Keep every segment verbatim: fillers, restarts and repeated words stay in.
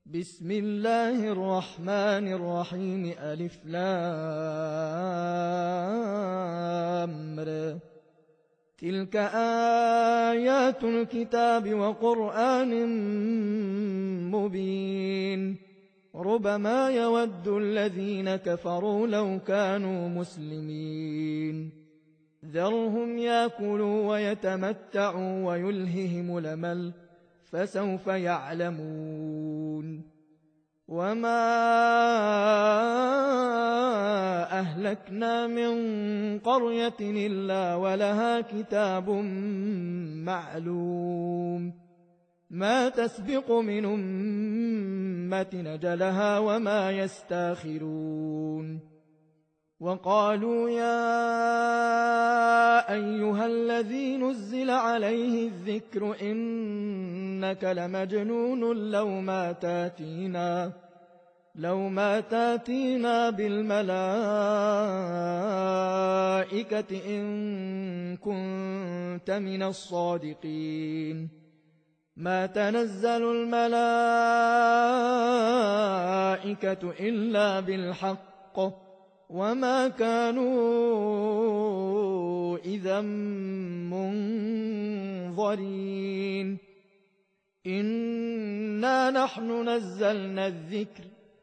بسم الله الرحمن الرحيم ألف لام ر تلك آيات الكتاب وقرآن مبين ربما يود الذين كفروا لو كانوا مسلمين ذرهم يأكلوا ويتمتعوا ويلههم الأمل فسوف يعلمون وما أهلكنا من قرية إلا ولها كتاب معلوم ما تسبق من أمة أجلها وما يستاخرون وقالوا يا أيها الذي نزل عليه الذكر إنك لمجنون لو ما تاتينا لو ما تاتينا بالملائكة إن كنت من الصادقين ما تنزل الملائكة إلا بالحق وما كانوا إذا منظرين إنا نحن نزلنا الذكر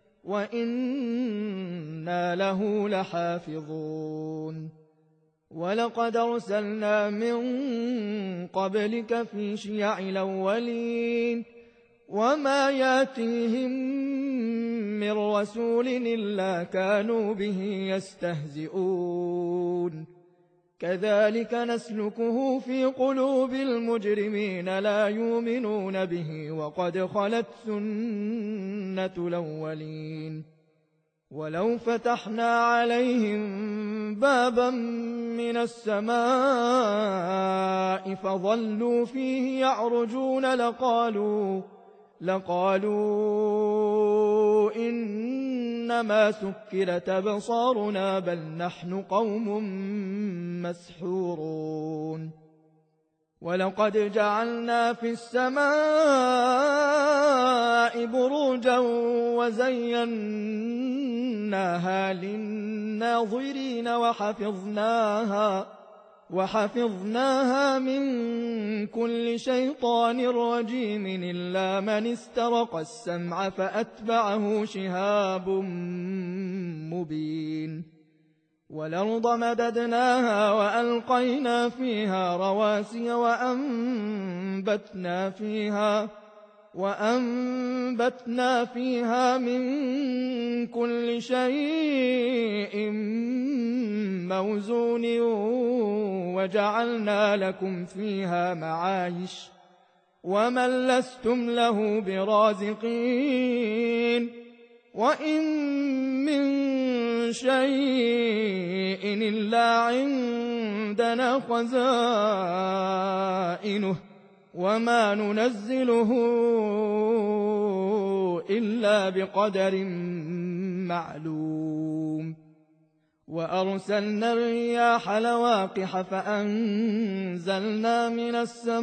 وإنا له لحافظون ولقد أرسلنا من قبلك في شيع الأولين وما ياتيهم من رسول إلا كانوا به يستهزئون كذلك نسلكه في قلوب المجرمين لا يؤمنون به وقد خلت سنة الأولين ولو فتحنا عليهم بابا من السماء فظلوا فيه يعرجون لقالوا لقالوا إنما سكرت أبصارنا بل نحن قوم مسحورون ولقد جعلنا في السماء بروجا وزيناها للناظرين وحفظناها وحفظناها من كل شيطان رجيم إلا من استرق السمع فأتبعه شهاب مبين والأرض مددناها وألقينا فيها رواسي وأنبتنا فيها وأنبتنا فيها من كل شيء موزون وجعلنا لكم فيها معايش ومن لستم له برازقين وإن من شيء إلا عندنا خزائنه وما ننزله إلا بقدر معلوم وأرسلنا الرياح لواقح فأنزلنا من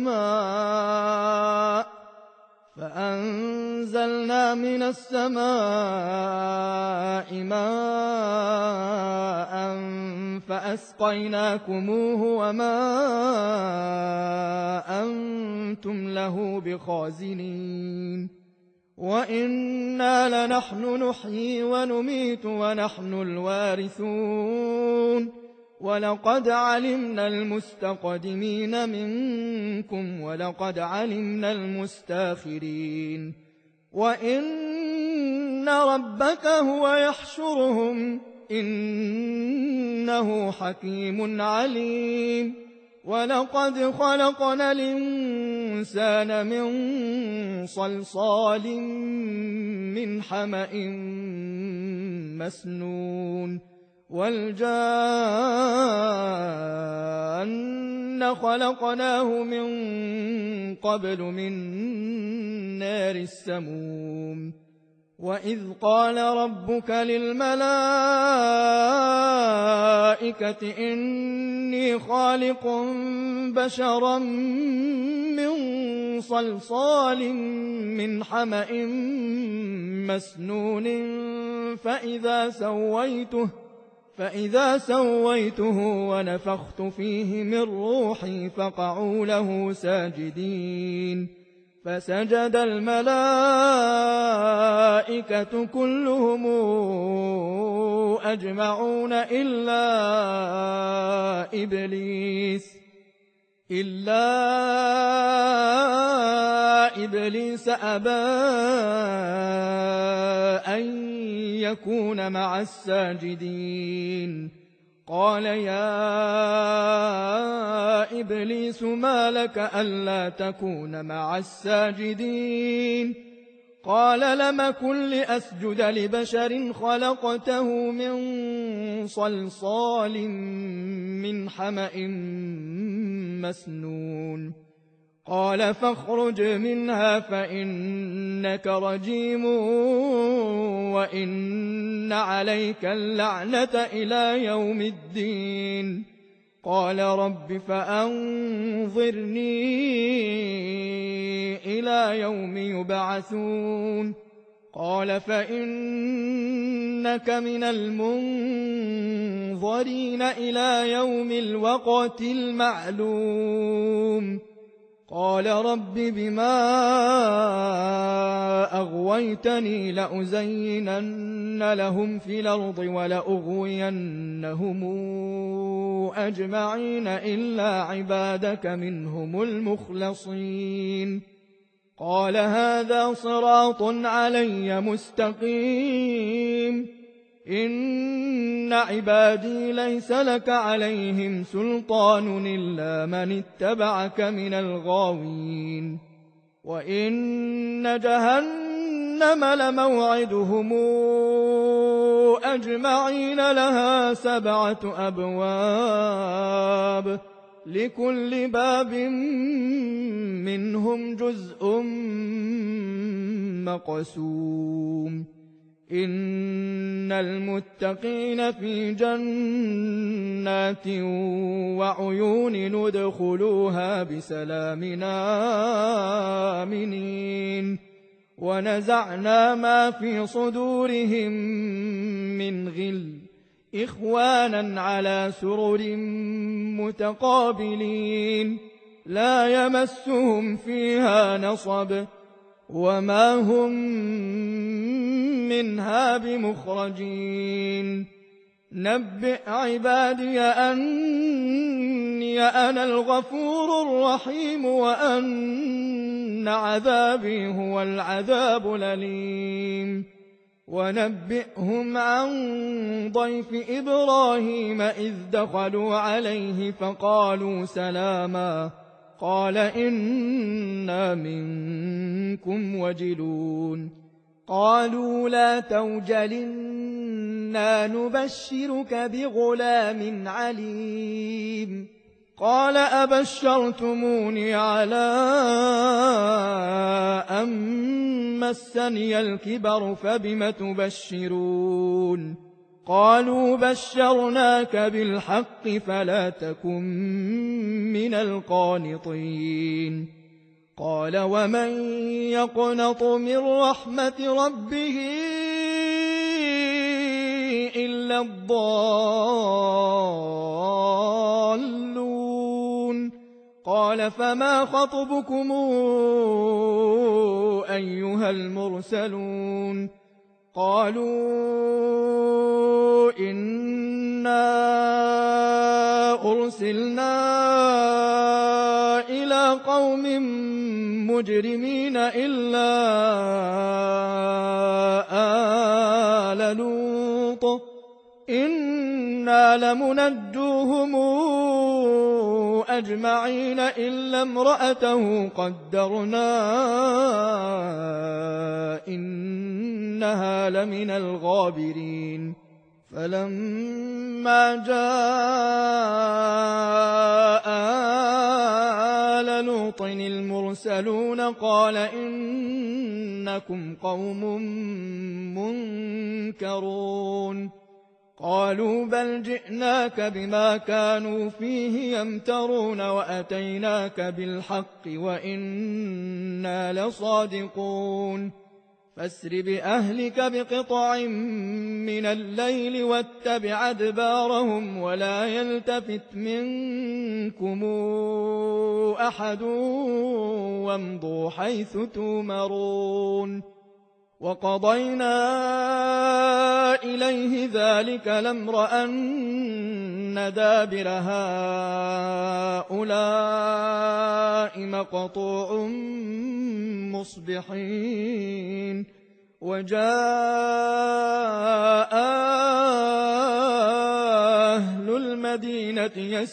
السماء فأنزلنا من السماء ماء فأسقيناكموه وما أنتم له بخازنين وإنا لنحن نحيي ونميت ونحن الوارثون ولقد علمنا المستقدمين منكم ولقد علمنا المستاخرين وإن ربك هو يحشرهم إنه حكيم عليم ولقد خلقنا الإنسان من صلصال من حمأ مسنون والجان خلقناه من قبل من نار السموم وإذ قال ربك للملائكة إني خالق بشرا من صلصال من حمأ مسنون فإذا سويته فإذا سويته ونفخت فيه من روحي فقعوا له ساجدين فسجد الملائكة كلهم أجمعون إلا إبليس إلا إبليس أبى أن يكون مع الساجدين قال يا إبليس ما لك ألا تكون مع الساجدين قال لم كن لأسجد لبشر خلقته من صلصال من حمأ مسنون قال فاخرج منها فإنك رجيم وإن عليك اللعنة إلى يوم الدين قال رب فأنظرني إلى يوم يبعثون قال فإنك من المنظرين إلى يوم الوقت المعلوم قال رب بما أغويتني لأزينن لهم في الأرض ولأغوينهم أجمعين إلا عبادك منهم المخلصين قال هذا صراط علي مستقيم إن عبادي ليس لك عليهم سلطان إلا من اتبعك من الغاوين وإن جهنم لموعدهم أجمعين لها سبعة أبواب لكل باب منهم جزء مقسوم إن المتقين في جنات وعيون ندخلوها بسلام آمنين ونزعنا ما في صدورهم من غل إخوانا على سرر متقابلين لا يمسهم فيها نصب وما هم منها بمخرجين نبئ عبادي أني أنا الغفور الرحيم وأن عذابي هو العذاب الأليم ونبئهم عن ضيف إبراهيم إذ دخلوا عليه فقالوا سلاما قال إنا منكم وجلون قالوا لا توجل إنا نبشرك بغلام عليم قال أبشرتموني على أن مسني الكبر فبم تبشرون قالوا بشرناك بالحق فلا تكن من القانطين قال ومن يقنط من رحمة ربه إلا الضالون قال فما خطبكم أيها المرسلون قالوا إنا أرسلنا إلى قوم مجرمين إلا آل لوط إنا لمنجوهم أجمعين إلا امرأته قدرنا إنها لمن الغابرين فلما جاء آل لوط المرسلون قال إنكم قوم منكرون قالوا بل جئناك بما كانوا فيه يمترون وأتيناك بالحق وإنا لصادقون فاسر بأهلك بقطع من الليل واتبع أدبارهم ولا يلتفت منكم أحد وامضوا حيث تؤمرون وقضينا إليه ذلك الأمر أن دابر هؤلاء مقطوع مصبحين وجاء أهل المدينة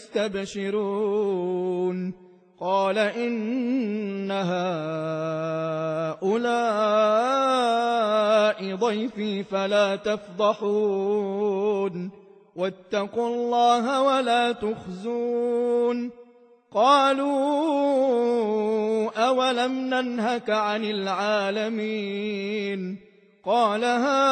يستبشرون قال إن هؤلاء ضيفي فلا تفضحون واتقوا الله ولا تخزون قالوا أولم ننهك عن العالمين قال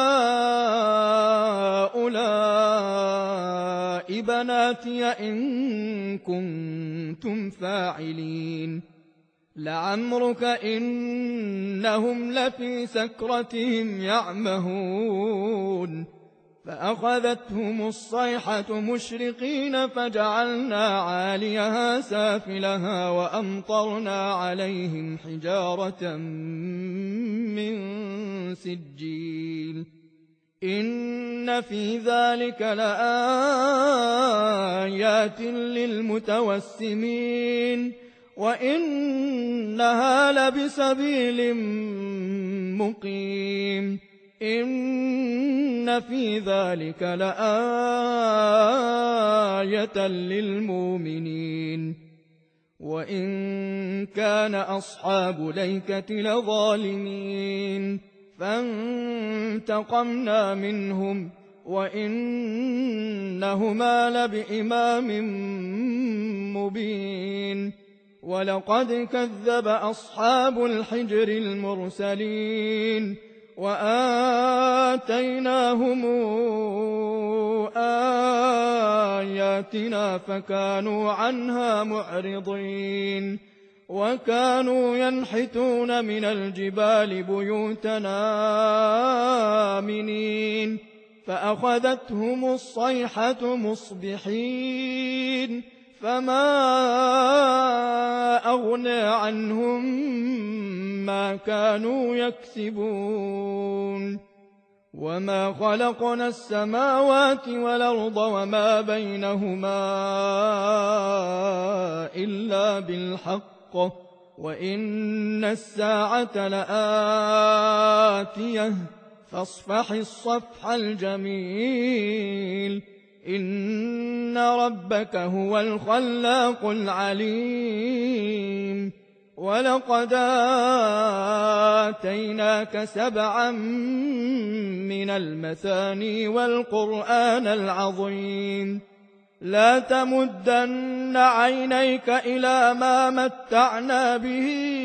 هؤلاء بناتي إن كنتم فاعلين لعمرك إنهم لفي سكرتهم يعمهون فأخذتهم الصيحة مشرقين فجعلنا عاليها سافلها وأمطرنا عليهم حجارة من سجيل إن في ذلك لآيات للمتوسمين وإنها لبسبيل مقيم إن في ذلك لآية للمؤمنين وإن كان أصحاب الأيكة لظالمين فانتقمنا منهم وإنهما لبإمام مبين ولقد كذب أصحاب الحجر المرسلين وآتيناهم آياتنا فكانوا عنها معرضين وكانوا ينحتون من الجبال بيوتنا آمنين فأخذتهم الصيحة مصبحين فما أغنى عنهم ما كانوا يكسبون وما خلقنا السماوات والأرض وما بينهما إلا بالحق وإن الساعة لآتية فاصفح الصفح الجميل إن ربك هو الخلاق العليم ولقد آتيناك سبعا من المثاني والقرآن العظيم لا تمدن عينيك إلى ما متعنا به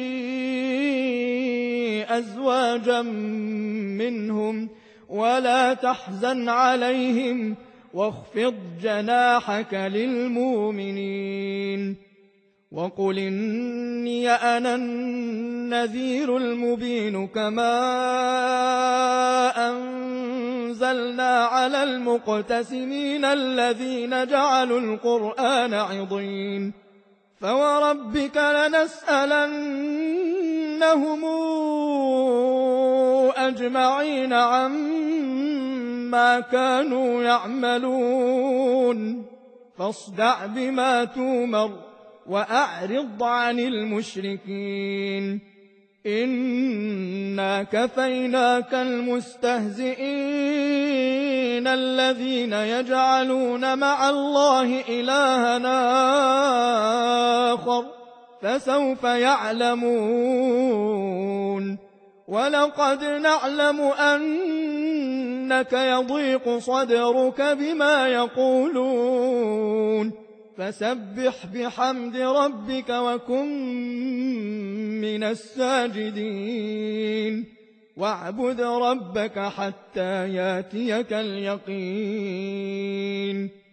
أزواجا منهم ولا تحزن عليهم واخفض جناحك للمؤمنين وقل إني أنا النذير المبين كما أنزلنا على المقتسمين الذين جعلوا القرآن عضين فوربك لنسألنهم أجمعين عما كانوا يعملون فاصدع بما تؤمر وأعرض عن المشركين إنا كفيناك المستهزئين الذين يجعلون مع الله إلهنا آخر فسوف يعلمون ولقد نعلم أنك يضيق صدرك بما يقولون فسبح بحمد ربك وكن من الساجدين واعبد ربك حتى ياتيك اليقين